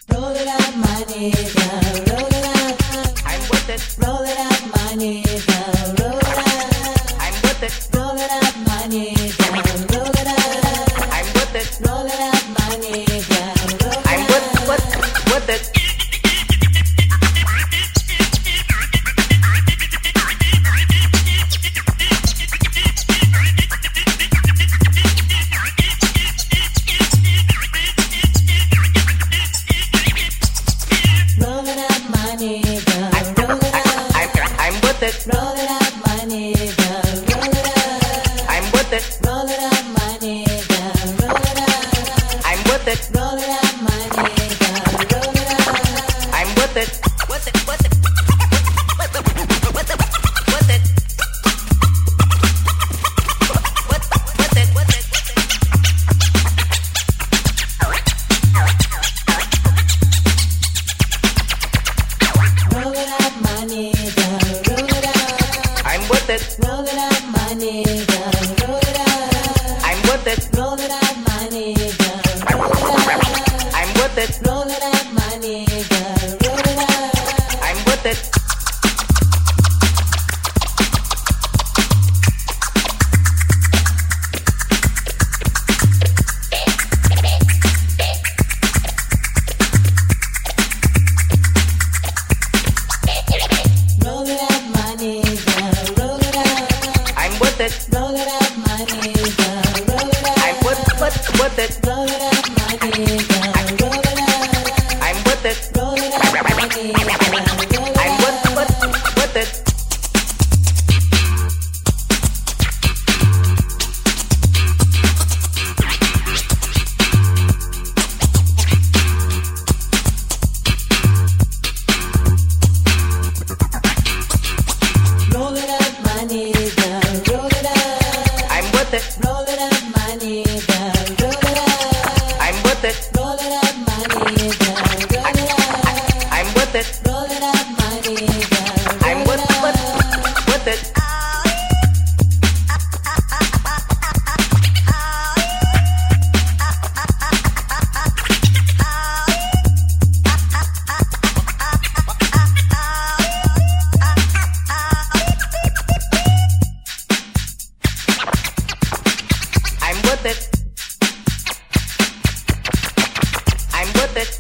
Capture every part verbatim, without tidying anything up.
Roll it up, my nigga. Roll it up. I'm with it. Roll it up, my nigga. Roll it up. I'm with it. Roll it up, my nigga. Roll it up. I'm with it. Roll it up, my nigga. Roll it up. I'm with with with it. Roll it up, my nigga. Roll it up. I'm I'm with it. Roll it up, my nigga. Roll it up. I'm with it. Roll it up, my nigga. Roll it up. I'm with it. Roll it up, my nigga. Roll it up. I'm with it. With it. With it. With it. With it. With it. With it. With it. Roll it up, my nigga. Roll it up. I'm with it. Roll it up, my nigga. Roll it up. I'm with it. Roll it up, my nigga. Roll it up. I'm with it. Roll it up, my nigga. Roll it up. I'm with it. Roll it up, my nigga. Roll it up. I'm with it. Roll it up, my nigga. Roll it up. I'm with with with it. Roll it up, my nigga. Roll it up. I'm with it. Roll it up, my nigga. Roll it I'm with with with it. Roll it up, my nigga. Roll it up. I'm with it. Roll it up, my nigga. Roll it up. I'm with it. Roll it up, my nigga. Roll it up. I'm with it. Roll it up, my nigga. I'm Roll with it up. with with it. I'm with it. I'm with it.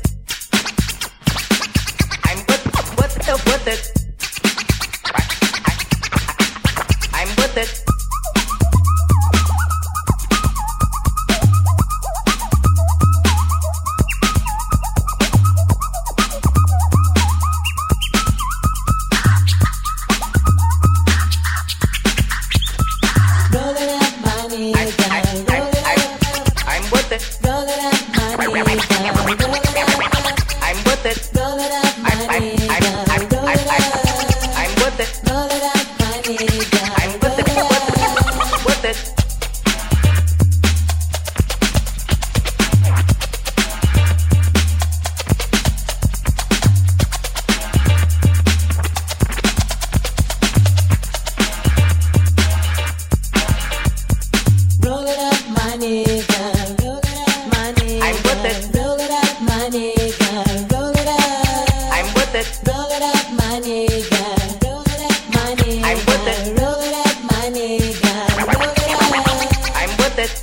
I'm with with the with it. I'm with it. Roll it up, my nigga. Roll it up. I'm with it. Roll it up, my nigga. Roll it up. I'm with it. Roll it up, my I'm I'm nigga. I'm Roll it up. I'm with it. Roll it up, my nigga. I'm with it. Roll it up. With it. Roll it up, my nigga. Roll it up, my nigga. I'm with it. Roll it up, my nigga. Roll it up. I'm with it. Roll it up, my nigga. Roll it up, my nigga. I'm with it. Roll it up, my nigga. Roll it up. I'm with it.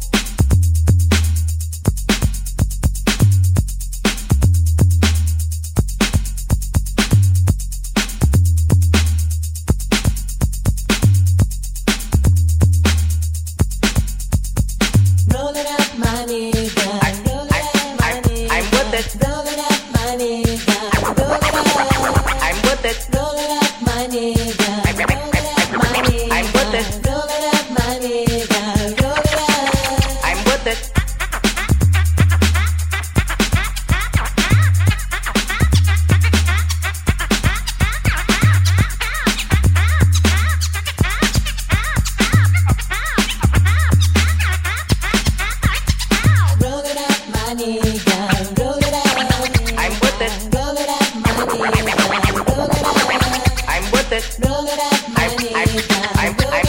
Roll it up, my nigga. Roll it up, my I'm nigga. I'm with it. Roll it up, my nigga. Roll it up. I'm with it. Roll it up, my nigga. Roll it up, my nigga. I'm with it. Roll it up, my nigga. Roll it up. I'm with it. Roll it up, my nigga. Roll it up. I'm with it. Roll it up, my nigga. Roll it up. I'm with it. Roll it up, my I'm I'm nigga. I'm Roll I'm